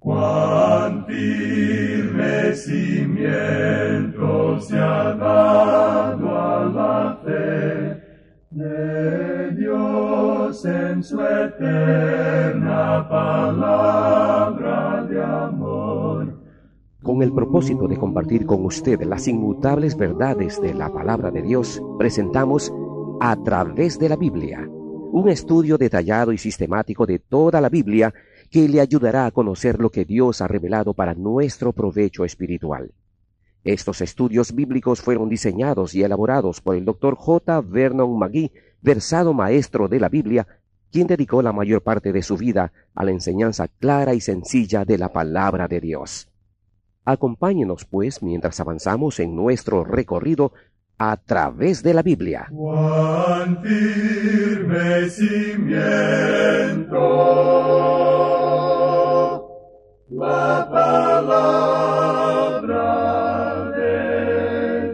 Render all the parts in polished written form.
Cuán firme cimiento se ha dado a la fe de Dios en su eterna palabra de amor. Con el propósito de compartir con usted las inmutables verdades de la palabra de Dios, presentamos A Través de la Biblia, un estudio detallado y sistemático de toda la Biblia que le ayudará a conocer lo que Dios ha revelado para nuestro provecho espiritual. Estos estudios bíblicos fueron diseñados y elaborados por el Dr. J. Vernon McGee, versado maestro de la Biblia, quien dedicó la mayor parte de su vida a la enseñanza clara y sencilla de la palabra de Dios. Acompáñenos, pues, mientras avanzamos en nuestro recorrido a través de la Biblia. Cuán firme cimiento la palabra de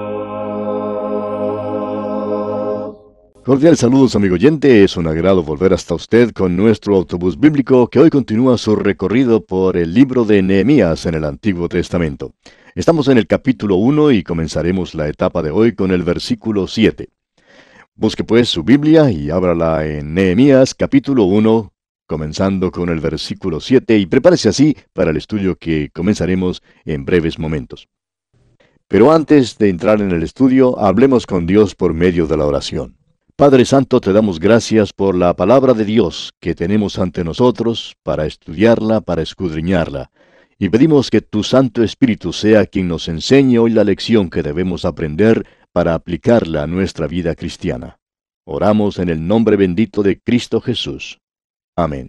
Dios. Cordial saludos, amigo oyente. Es un agrado volver hasta usted con nuestro autobús bíblico que hoy continúa su recorrido por el libro de Nehemías en el Antiguo Testamento. Estamos en el capítulo 1 y comenzaremos la etapa de hoy con el versículo 7. Busque pues su Biblia y ábrala en Nehemías capítulo 1, comenzando con el versículo 7, y prepárese así para el estudio que comenzaremos en breves momentos. Pero antes de entrar en el estudio, hablemos con Dios por medio de la oración. Padre Santo, te damos gracias por la palabra de Dios que tenemos ante nosotros para estudiarla, para escudriñarla. Y pedimos que tu Santo Espíritu sea quien nos enseñe hoy la lección que debemos aprender para aplicarla a nuestra vida cristiana. Oramos en el nombre bendito de Cristo Jesús. Amén.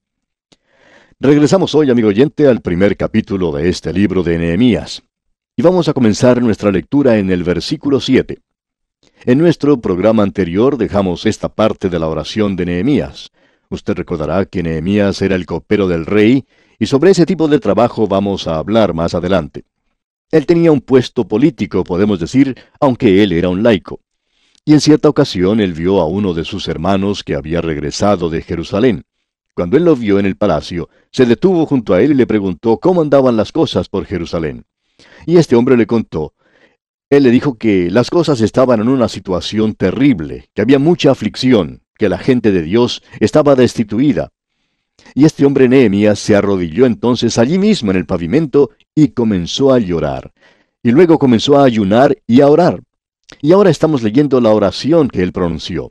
Regresamos hoy, amigo oyente, al primer capítulo de este libro de Nehemías. Y vamos a comenzar nuestra lectura en el versículo 7. En nuestro programa anterior dejamos esta parte de la oración de Nehemías. Usted recordará que Nehemías era el copero del rey, y sobre ese tipo de trabajo vamos a hablar más adelante. Él tenía un puesto político, podemos decir, aunque él era un laico. Y en cierta ocasión él vio a uno de sus hermanos que había regresado de Jerusalén. Cuando él lo vio en el palacio, se detuvo junto a él y le preguntó cómo andaban las cosas por Jerusalén. Y este hombre le contó. Él le dijo que las cosas estaban en una situación terrible, que había mucha aflicción, que la gente de Dios estaba destituida. Y este hombre Nehemías se arrodilló entonces allí mismo en el pavimento y comenzó a llorar. Y luego comenzó a ayunar y a orar. Y ahora estamos leyendo la oración que él pronunció.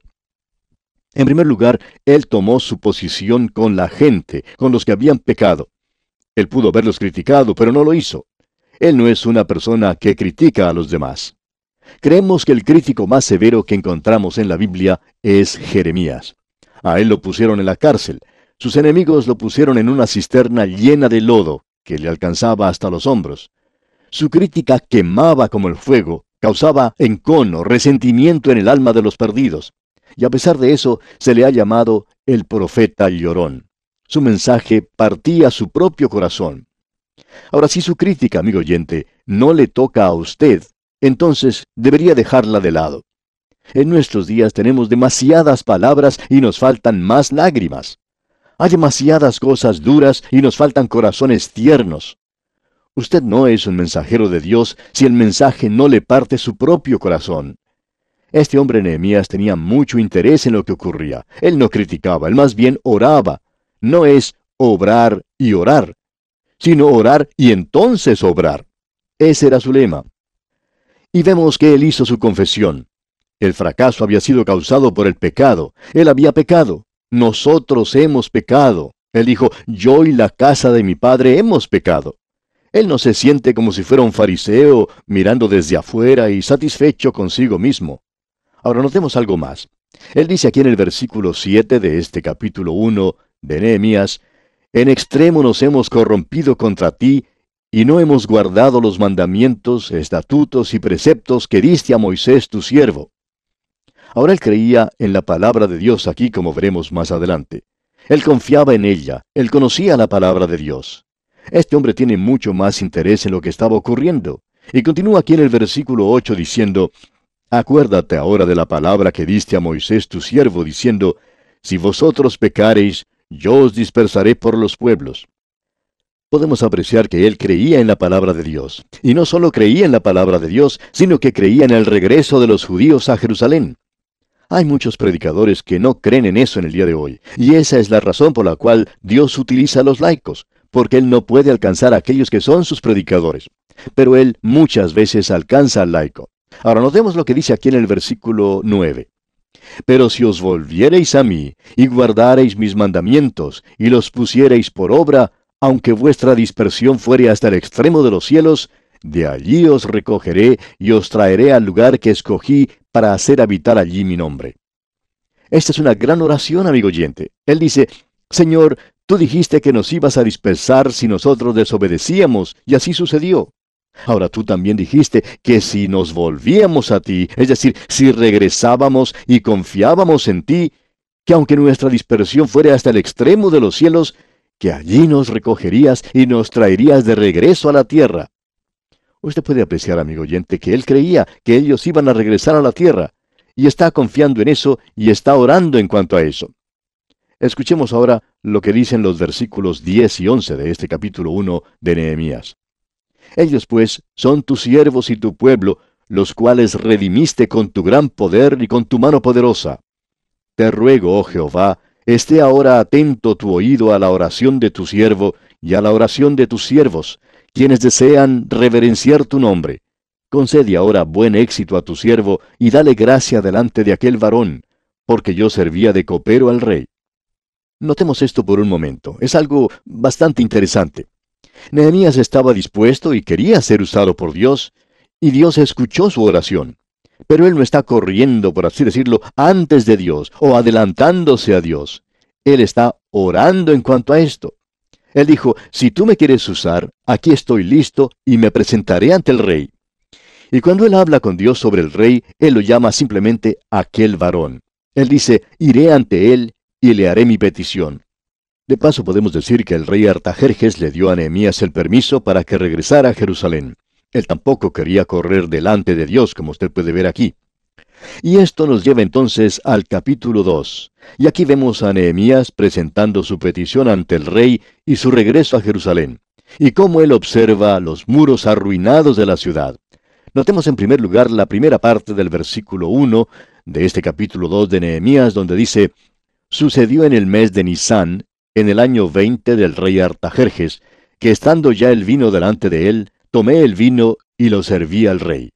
En primer lugar, él tomó su posición con la gente, con los que habían pecado. Él pudo haberlos criticado, pero no lo hizo. Él no es una persona que critica a los demás. Creemos que el crítico más severo que encontramos en la Biblia es Jeremías. A él lo pusieron en la cárcel. Sus enemigos lo pusieron en una cisterna llena de lodo, que le alcanzaba hasta los hombros. Su crítica quemaba como el fuego, causaba encono, resentimiento en el alma de los perdidos. Y a pesar de eso, se le ha llamado el profeta llorón. Su mensaje partía su propio corazón. Ahora, si su crítica, amigo oyente, no le toca a usted, entonces debería dejarla de lado. En nuestros días tenemos demasiadas palabras y nos faltan más lágrimas. Hay demasiadas cosas duras y nos faltan corazones tiernos. Usted no es un mensajero de Dios si el mensaje no le parte su propio corazón. Este hombre Nehemías tenía mucho interés en lo que ocurría. Él no criticaba, él más bien oraba. No es obrar y orar, sino orar y entonces obrar. Ese era su lema. Y vemos que él hizo su confesión. El fracaso había sido causado por el pecado. Él había pecado. Nosotros hemos pecado. Él dijo, yo y la casa de mi padre hemos pecado. Él no se siente como si fuera un fariseo mirando desde afuera y satisfecho consigo mismo. Ahora notemos algo más. Él dice aquí en el versículo 7 de este capítulo 1 de Nehemías, en extremo nos hemos corrompido contra ti, y no hemos guardado los mandamientos, estatutos y preceptos que diste a Moisés tu siervo. Ahora él creía en la palabra de Dios aquí, como veremos más adelante. Él confiaba en ella, él conocía la palabra de Dios. Este hombre tiene mucho más interés en lo que estaba ocurriendo. Y continúa aquí en el versículo 8 diciendo, acuérdate ahora de la palabra que diste a Moisés tu siervo, diciendo, si vosotros pecareis, yo os dispersaré por los pueblos. podemos apreciar que él creía en la palabra de Dios. Y no solo creía en la palabra de Dios, sino que creía en el regreso de los judíos a Jerusalén. Hay muchos predicadores que no creen en eso en el día de hoy, y esa es la razón por la cual Dios utiliza a los laicos, porque Él no puede alcanzar a aquellos que son sus predicadores. Pero Él muchas veces alcanza al laico. Ahora notemos lo que dice aquí en el versículo 9. Pero si os volviereis a mí, y guardareis mis mandamientos, y los pusiereis por obra, aunque vuestra dispersión fuere hasta el extremo de los cielos, de allí os recogeré y os traeré al lugar que escogí para hacer habitar allí mi nombre. Esta es una gran oración, amigo oyente. Él dice, Señor, tú dijiste que nos ibas a dispersar si nosotros desobedecíamos, y así sucedió. Ahora tú también dijiste que si nos volvíamos a ti, es decir, si regresábamos y confiábamos en ti, que aunque nuestra dispersión fuera hasta el extremo de los cielos, que allí nos recogerías y nos traerías de regreso a la tierra. Usted puede apreciar, amigo oyente, que él creía que ellos iban a regresar a la tierra, y está confiando en eso y está orando en cuanto a eso. Escuchemos ahora lo que dicen los versículos 10 y 11 de este capítulo 1 de Nehemías. Ellos pues son tus siervos y tu pueblo, los cuales redimiste con tu gran poder y con tu mano poderosa. Te ruego, oh Jehová, esté ahora atento tu oído a la oración de tu siervo y a la oración de tus siervos, quienes desean reverenciar tu nombre. Concede ahora buen éxito a tu siervo y dale gracia delante de aquel varón, porque yo servía de copero al rey. Notemos esto por un momento. Es algo bastante interesante. Nehemías estaba dispuesto y quería ser usado por Dios, y Dios escuchó su oración. Pero él no está corriendo, por así decirlo, antes de Dios o adelantándose a Dios. Él está orando en cuanto a esto. Él dijo, si tú me quieres usar, aquí estoy listo y me presentaré ante el rey. Y cuando él habla con Dios sobre el rey, él lo llama simplemente aquel varón. Él dice, iré ante él y le haré mi petición. De paso podemos decir que el rey Artajerjes le dio a Nehemías el permiso para que regresara a Jerusalén. Él tampoco quería correr delante de Dios, como usted puede ver aquí. Y esto nos lleva entonces al capítulo 2. Y aquí vemos a Nehemías presentando su petición ante el rey y su regreso a Jerusalén, y cómo él observa los muros arruinados de la ciudad. Notemos en primer lugar la primera parte del versículo 1 de este capítulo 2 de Nehemías, donde dice, sucedió en el mes de Nisán, en el año 20 del rey Artajerjes, que estando ya el vino delante de él, tomé el vino y lo serví al rey.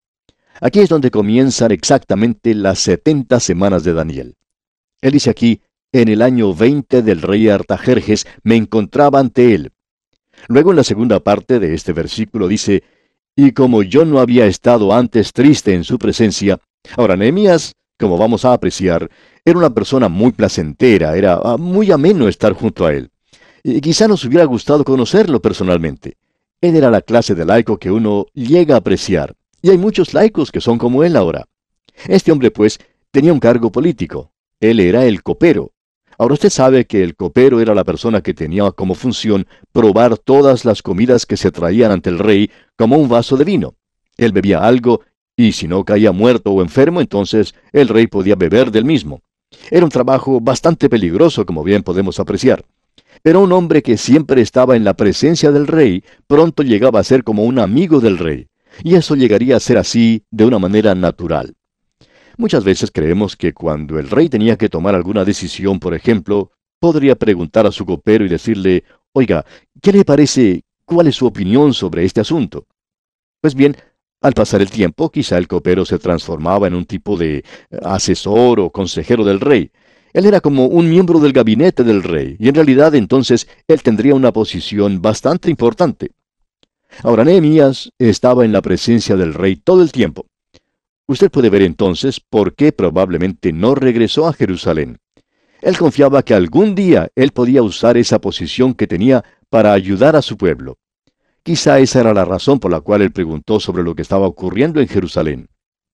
Aquí es donde comienzan exactamente las 70 semanas de Daniel. Él dice aquí, en el año 20 del rey Artajerjes me encontraba ante él. Luego en la segunda parte de este versículo dice, y como yo no había estado antes triste en su presencia, ahora Nehemías, como vamos a apreciar, era una persona muy placentera, era muy ameno estar junto a él. Y quizá nos hubiera gustado conocerlo personalmente. Él era la clase de laico que uno llega a apreciar. Y hay muchos laicos que son como él ahora. Este hombre, pues, tenía un cargo político. Él era el copero. Ahora usted sabe que el copero era la persona que tenía como función probar todas las comidas que se traían ante el rey como un vaso de vino. Él bebía algo, y si no caía muerto o enfermo, entonces el rey podía beber del mismo. Era un trabajo bastante peligroso, como bien podemos apreciar. Pero un hombre que siempre estaba en la presencia del rey, pronto llegaba a ser como un amigo del rey. Y eso llegaría a ser así de una manera natural. Muchas veces creemos que cuando el rey tenía que tomar alguna decisión, por ejemplo, podría preguntar a su copero y decirle, oiga, ¿qué le parece? ¿Cuál es su opinión sobre este asunto? Pues bien, al pasar el tiempo, quizá el copero se transformaba en un tipo de asesor o consejero del rey. Él era como un miembro del gabinete del rey, y en realidad entonces él tendría una posición bastante importante. Ahora Nehemías estaba en la presencia del rey todo el tiempo. Usted puede ver entonces por qué probablemente no regresó a Jerusalén. Él confiaba que algún día él podía usar esa posición que tenía para ayudar a su pueblo. Quizá esa era la razón por la cual él preguntó sobre lo que estaba ocurriendo en Jerusalén.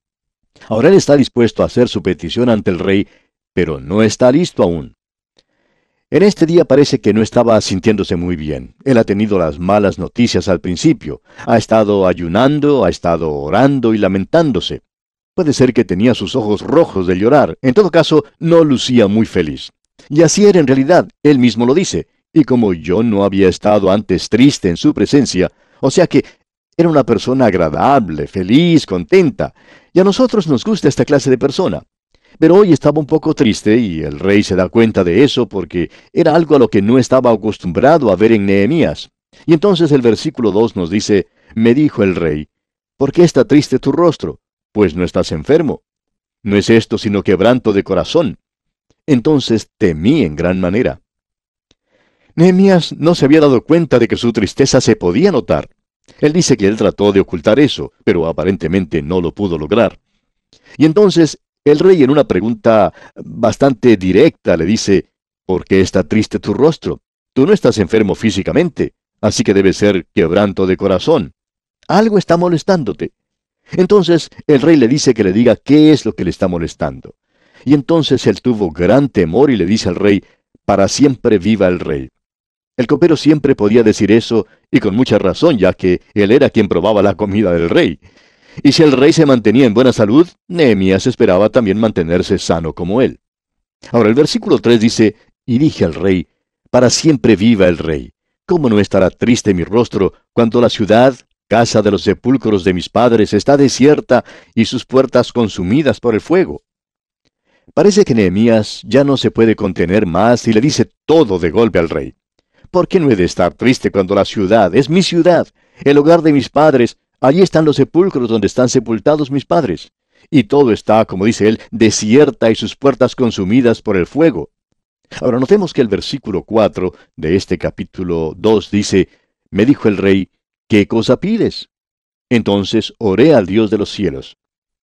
Ahora él está dispuesto a hacer su petición ante el rey, pero no está listo aún. En este día parece que no estaba sintiéndose muy bien. Él ha tenido las malas noticias al principio. Ha estado ayunando, ha estado orando y lamentándose. Puede ser que tenía sus ojos rojos de llorar. En todo caso, no lucía muy feliz. Y así era en realidad. Él mismo lo dice. Y como yo no había estado antes triste en su presencia, o sea que era una persona agradable, feliz, contenta, y a nosotros nos gusta esta clase de persona. Pero hoy estaba un poco triste y el rey se da cuenta de eso porque era algo a lo que no estaba acostumbrado a ver en Nehemías. Y entonces el versículo 2 nos dice, me dijo el rey, ¿por qué está triste tu rostro? Pues no estás enfermo. No es esto sino quebranto de corazón. Entonces temí en gran manera. Nehemías no se había dado cuenta de que su tristeza se podía notar. Él dice que él trató de ocultar eso, pero aparentemente no lo pudo lograr. Y entonces el rey en una pregunta bastante directa le dice, ¿por qué está triste tu rostro? Tú no estás enfermo físicamente, así que debe ser quebranto de corazón. Algo está molestándote. Entonces el rey le dice que le diga qué es lo que le está molestando. Y entonces él tuvo gran temor y le dice al rey, para siempre viva el rey. El copero siempre podía decir eso, y con mucha razón, ya que él era quien probaba la comida del rey. Y si el rey se mantenía en buena salud, Nehemías esperaba también mantenerse sano como él. Ahora el versículo 3 dice, y dije al rey, para siempre viva el rey. ¿Cómo no estará triste mi rostro cuando la ciudad, casa de los sepulcros de mis padres, está desierta y sus puertas consumidas por el fuego? Parece que Nehemías ya no se puede contener más y le dice todo de golpe al rey. ¿Por qué no he de estar triste cuando la ciudad es mi ciudad, el hogar de mis padres? Allí están los sepulcros donde están sepultados mis padres. Y todo está, como dice él, desierta y sus puertas consumidas por el fuego. Ahora notemos que el versículo 4 de este capítulo 2 dice, me dijo el rey, ¿qué cosa pides? Entonces oré al Dios de los cielos.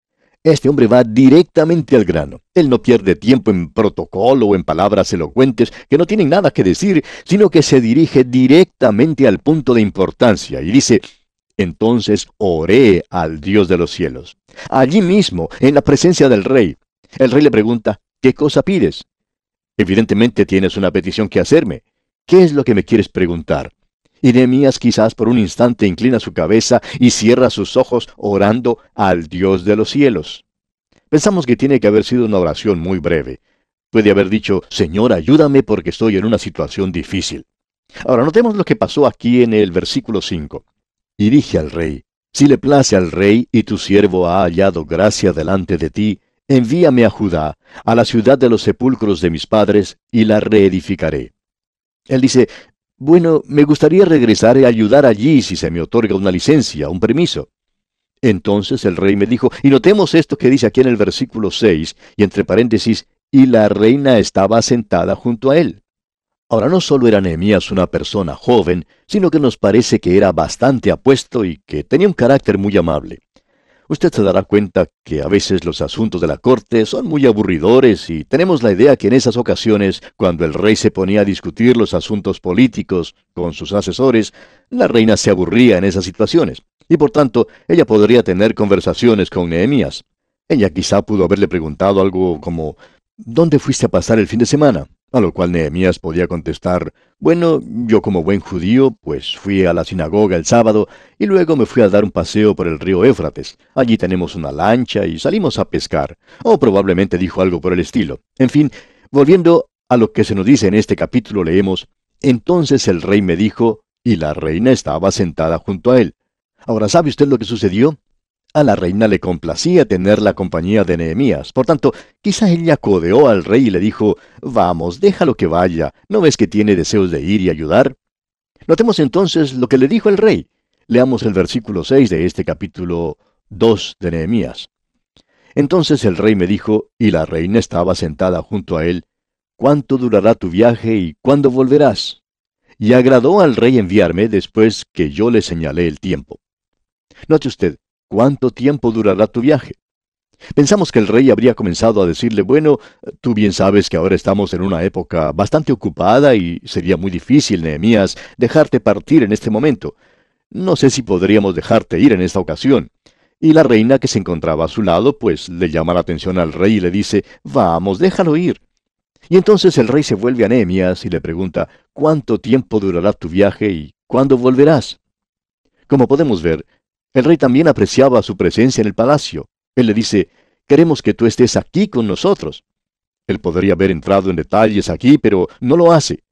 Este hombre va directamente al grano. Él no pierde tiempo en protocolo o en palabras elocuentes que no tienen nada que decir, sino que se dirige directamente al punto de importancia y dice, entonces oré al Dios de los cielos. Allí mismo, en la presencia del rey. El rey le pregunta, ¿qué cosa pides? Evidentemente tienes una petición que hacerme. ¿Qué es lo que me quieres preguntar? Y Nehemías quizás por un instante inclina su cabeza y cierra sus ojos orando al Dios de los cielos. Pensamos que tiene que haber sido una oración muy breve. Puede haber dicho, Señor, ayúdame porque estoy en una situación difícil. Ahora notemos lo que pasó aquí en el versículo 5. Y dije al rey, si le place al rey y tu siervo ha hallado gracia delante de ti, envíame a Judá, a la ciudad de los sepulcros de mis padres, y la reedificaré. Él dice, bueno, me gustaría regresar y ayudar allí si se me otorga una licencia, un permiso. Entonces el rey me dijo, y notemos esto que dice aquí en el versículo 6, y entre paréntesis, y la reina estaba sentada junto a él. Ahora no solo era Nehemías una persona joven, sino que nos parece que era bastante apuesto y que tenía un carácter muy amable. Usted se dará cuenta que a veces los asuntos de la corte son muy aburridores y tenemos la idea que en esas ocasiones, cuando el rey se ponía a discutir los asuntos políticos con sus asesores, la reina se aburría en esas situaciones y por tanto ella podría tener conversaciones con Nehemías. Ella quizá pudo haberle preguntado algo como ¿dónde fuiste a pasar el fin de semana? A lo cual Nehemías podía contestar, bueno, yo como buen judío, pues fui a la sinagoga el sábado y luego me fui a dar un paseo por el río Éufrates. Allí tenemos una lancha y salimos a pescar. O probablemente dijo algo por el estilo. En fin, volviendo a lo que se nos dice en este capítulo, leemos, entonces el rey me dijo, y la reina estaba sentada junto a él. Ahora, ¿sabe usted lo que sucedió? A la reina le complacía tener la compañía de Nehemías. Por tanto, quizá ella codeó al rey y le dijo, vamos, déjalo que vaya, ¿no ves que tiene deseos de ir y ayudar? Notemos entonces lo que le dijo el rey. Leamos el versículo 6 de este capítulo 2 de Nehemías. Entonces el rey me dijo, y la reina estaba sentada junto a él, ¿cuánto durará tu viaje y cuándo volverás? Y agradó al rey enviarme después que yo le señalé el tiempo. Note usted, ¿cuánto tiempo durará tu viaje? Pensamos que el rey habría comenzado a decirle, bueno, tú bien sabes que ahora estamos en una época bastante ocupada y sería muy difícil, Nehemías, dejarte partir en este momento. No sé si podríamos dejarte ir en esta ocasión. Y la reina que se encontraba a su lado, pues le llama la atención al rey y le dice, vamos, déjalo ir. Y entonces el rey se vuelve a Nehemías y le pregunta, ¿cuánto tiempo durará tu viaje y cuándo volverás? Como podemos ver, el rey también apreciaba su presencia en el palacio. Él le dice, queremos que tú estés aquí con nosotros. Él podría haber entrado en detalles aquí, pero no lo hace.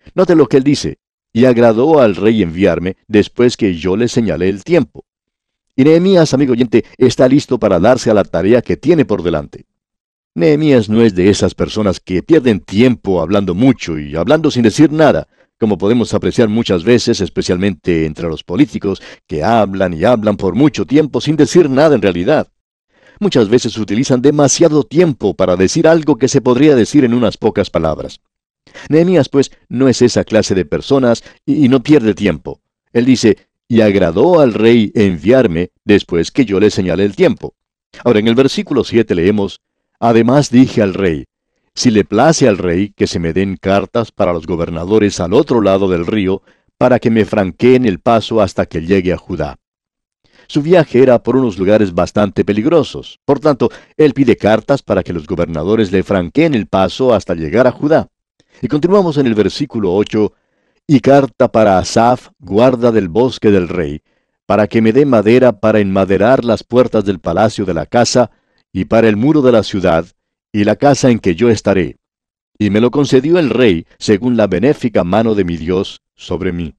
Note lo que él dice: y agradó al rey enviarme después que yo le señalé el tiempo. Y Nehemías, amigo oyente, está listo para darse a la tarea que tiene por delante. Nehemías no es de esas personas que pierden tiempo hablando mucho y hablando sin decir nada, como podemos apreciar muchas veces, especialmente entre los políticos, que hablan y hablan por mucho tiempo sin decir nada en realidad. Muchas veces utilizan demasiado tiempo para decir algo que se podría decir en unas pocas palabras. Nehemías, pues, no es esa clase de personas y no pierde tiempo. Él dice: y agradó al rey enviarme después que yo le señalé el tiempo. Ahora, en el versículo 7 leemos: además dije al rey: si le place al rey que se me den cartas para los gobernadores al otro lado del río, para que me franqueen el paso hasta que llegue a Judá. Su viaje era por unos lugares bastante peligrosos. Por tanto, él pide cartas para que los gobernadores le franqueen el paso hasta llegar a Judá. Y continuamos en el versículo 8: y carta para Asaf, guarda del bosque del rey, para que me dé madera para enmaderar las puertas del palacio de la casa, y para el muro de la ciudad, y la casa en que yo estaré. Y me lo concedió el rey, según la benéfica mano de mi Dios, sobre mí.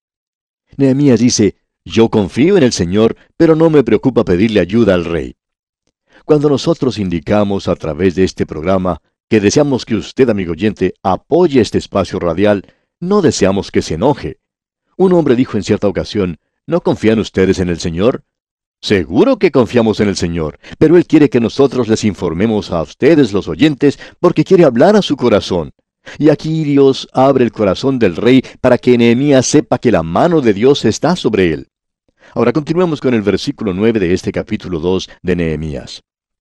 Nehemías dice: yo confío en el Señor, pero no me preocupa pedirle ayuda al rey. Cuando nosotros indicamos a través de este programa que deseamos que usted, amigo oyente, apoye este espacio radial, no deseamos que se enoje. Un hombre dijo en cierta ocasión: ¿no confían ustedes en el Señor? Seguro que confiamos en el Señor, pero Él quiere que nosotros les informemos a ustedes, los oyentes, porque quiere hablar a su corazón. Y aquí Dios abre el corazón del rey para que Nehemías sepa que la mano de Dios está sobre él. Ahora continuemos con el versículo 9 de este capítulo 2 de Nehemías.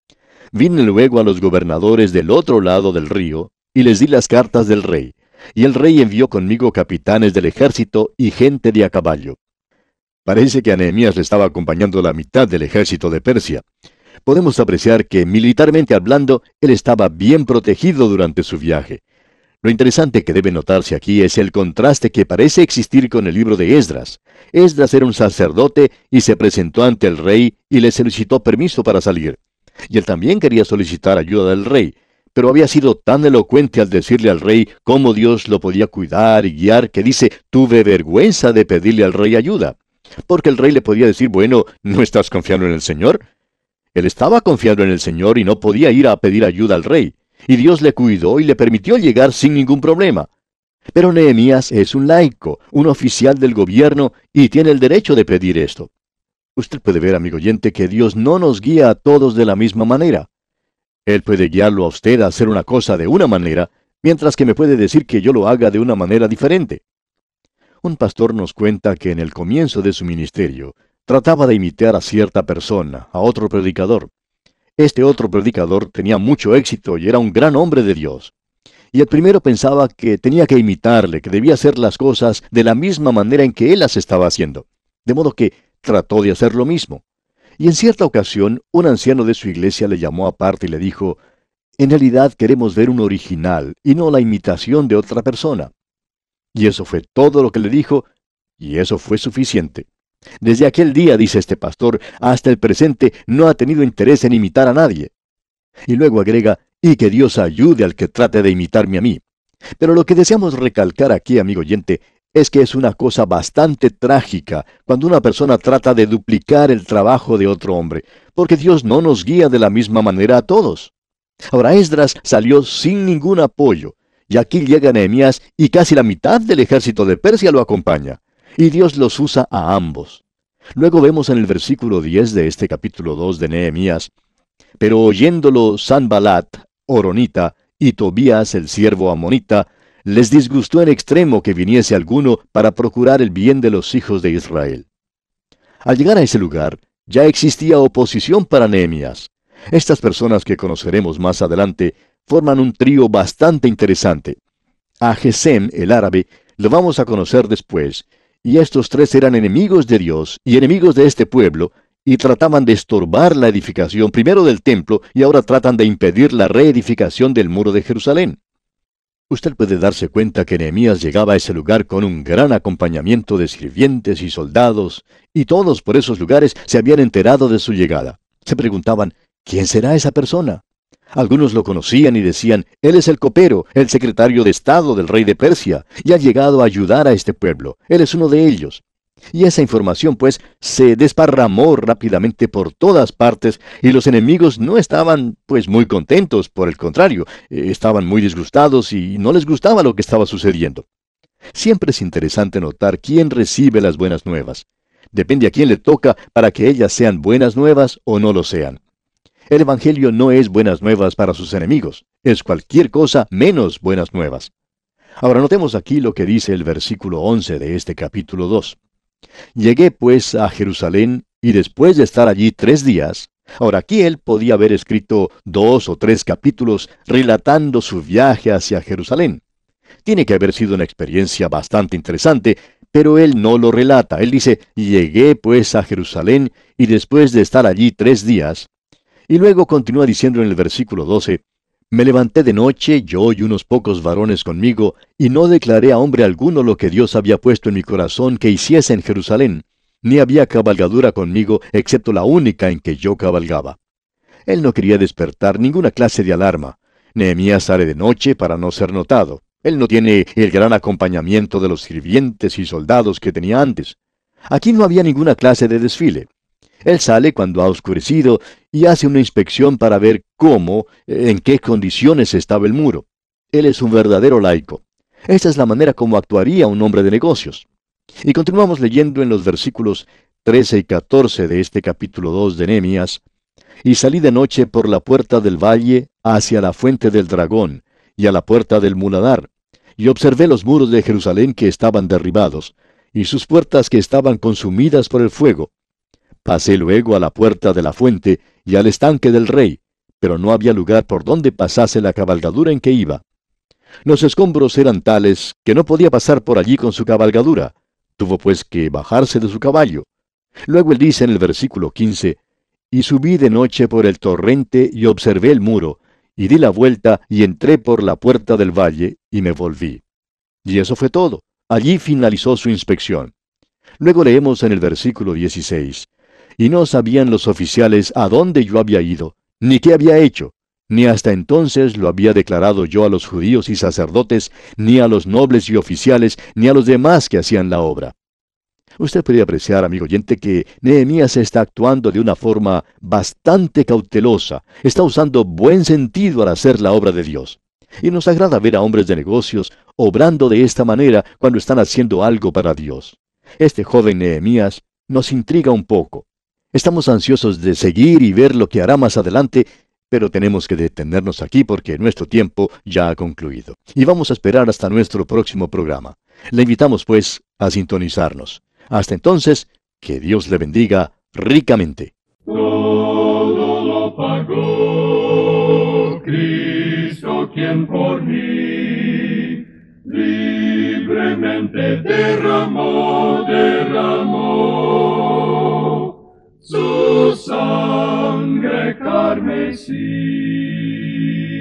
Vine luego a los gobernadores del otro lado del río, y les di las cartas del rey, y el rey envió conmigo capitanes del ejército y gente de a caballo. Parece que a Nehemías le estaba acompañando la mitad del ejército de Persia. Podemos apreciar que, militarmente hablando, él estaba bien protegido durante su viaje. Lo interesante que debe notarse aquí es el contraste que parece existir con el libro de Esdras. Esdras era un sacerdote y se presentó ante el rey y le solicitó permiso para salir. Y él también quería solicitar ayuda del rey, pero había sido tan elocuente al decirle al rey cómo Dios lo podía cuidar y guiar que dice: tuve vergüenza de pedirle al rey ayuda. Porque el rey le podía decir: bueno, ¿no estás confiando en el Señor? Él estaba confiando en el Señor y no podía ir a pedir ayuda al rey. Y Dios le cuidó y le permitió llegar sin ningún problema. Pero Nehemías es un laico, un oficial del gobierno, y tiene el derecho de pedir esto. Usted puede ver, amigo oyente, que Dios no nos guía a todos de la misma manera. Él puede guiarlo a usted a hacer una cosa de una manera, mientras que me puede decir que yo lo haga de una manera diferente. Un pastor nos cuenta que en el comienzo de su ministerio trataba de imitar a cierta persona, a otro predicador. Este otro predicador tenía mucho éxito y era un gran hombre de Dios. Y el primero pensaba que tenía que imitarle, que debía hacer las cosas de la misma manera en que él las estaba haciendo. De modo que trató de hacer lo mismo. Y en cierta ocasión, un anciano de su iglesia le llamó aparte y le dijo: en realidad queremos ver un original y no la imitación de otra persona. Y eso fue todo lo que le dijo, y eso fue suficiente. Desde aquel día, dice este pastor, hasta el presente no ha tenido interés en imitar a nadie. Y luego agrega: y que Dios ayude al que trate de imitarme a mí. Pero lo que deseamos recalcar aquí, amigo oyente, es que es una cosa bastante trágica cuando una persona trata de duplicar el trabajo de otro hombre, porque Dios no nos guía de la misma manera a todos. Ahora, Esdras salió sin ningún apoyo, y aquí llega Nehemías y casi la mitad del ejército de Persia lo acompaña. Y Dios los usa a ambos. Luego vemos en el versículo 10 de este capítulo 2 de Nehemías: pero oyéndolo Sanbalat, horonita, y Tobías, el siervo amonita, les disgustó en extremo que viniese alguno para procurar el bien de los hijos de Israel. Al llegar a ese lugar, ya existía oposición para Nehemías. Estas personas que conoceremos más adelante forman un trío bastante interesante. A Gesem, el árabe, lo vamos a conocer después, y estos tres eran enemigos de Dios y enemigos de este pueblo, y trataban de estorbar la edificación primero del templo, y ahora tratan de impedir la reedificación del muro de Jerusalén. Usted puede darse cuenta que Nehemías llegaba a ese lugar con un gran acompañamiento de sirvientes y soldados, y todos por esos lugares se habían enterado de su llegada. Se preguntaban: ¿quién será esa persona? Algunos lo conocían y decían, él es el copero, el secretario de Estado del rey de Persia, y ha llegado a ayudar a este pueblo. Él es uno de ellos. Y esa información, pues, se desparramó rápidamente por todas partes, y los enemigos no estaban, pues, muy contentos, por el contrario, estaban muy disgustados y no les gustaba lo que estaba sucediendo. Siempre es interesante notar quién recibe las buenas nuevas. Depende a quién le toca para que ellas sean buenas nuevas o no lo sean. El Evangelio no es buenas nuevas para sus enemigos, es cualquier cosa menos buenas nuevas. Ahora notemos aquí lo que dice el versículo 11 de este capítulo 2. Llegué pues a Jerusalén, y después de estar allí 3 días, ahora aquí él podía haber escrito 2 o 3 capítulos relatando su viaje hacia Jerusalén. Tiene que haber sido una experiencia bastante interesante, pero él no lo relata. Él dice, llegué pues a Jerusalén, y después de estar allí 3 días, y luego continúa diciendo en el versículo 12, me levanté de noche, yo y unos pocos varones conmigo, y no declaré a hombre alguno lo que Dios había puesto en mi corazón que hiciese en Jerusalén, ni había cabalgadura conmigo, excepto la única en que yo cabalgaba. Él no quería despertar ninguna clase de alarma. Nehemías sale de noche para no ser notado. Él no tiene el gran acompañamiento de los sirvientes y soldados que tenía antes. Aquí no había ninguna clase de desfile. Él sale cuando ha oscurecido y hace una inspección para ver cómo, en qué condiciones estaba el muro. Él es un verdadero laico. Esta es la manera como actuaría un hombre de negocios. Y continuamos leyendo en los versículos 13 y 14 de este capítulo 2 de Nehemías. Y salí de noche por la puerta del valle hacia la fuente del dragón y a la puerta del muladar, y observé los muros de Jerusalén que estaban derribados, y sus puertas que estaban consumidas por el fuego. Pasé luego a la puerta de la fuente y al estanque del rey, pero no había lugar por donde pasase la cabalgadura en que iba. Los escombros eran tales que no podía pasar por allí con su cabalgadura. Tuvo pues que bajarse de su caballo. Luego él dice en el versículo 15, y subí de noche por el torrente y observé el muro, y di la vuelta y entré por la puerta del valle y me volví. Y eso fue todo. Allí finalizó su inspección. Luego leemos en el versículo 16, y no sabían los oficiales a dónde yo había ido, ni qué había hecho, ni hasta entonces lo había declarado yo a los judíos y sacerdotes, ni a los nobles y oficiales, ni a los demás que hacían la obra. Usted puede apreciar, amigo oyente, que Nehemías está actuando de una forma bastante cautelosa, está usando buen sentido al hacer la obra de Dios. Y nos agrada ver a hombres de negocios obrando de esta manera cuando están haciendo algo para Dios. Este joven Nehemías nos intriga un poco. Estamos ansiosos de seguir y ver lo que hará más adelante, pero tenemos que detenernos aquí porque nuestro tiempo ya ha concluido. Y vamos a esperar hasta nuestro próximo programa. Le invitamos, pues, a sintonizarnos. Hasta entonces, que Dios le bendiga ricamente. Todo lo pagó Cristo quien por mí libremente derramó su sangre carmesí.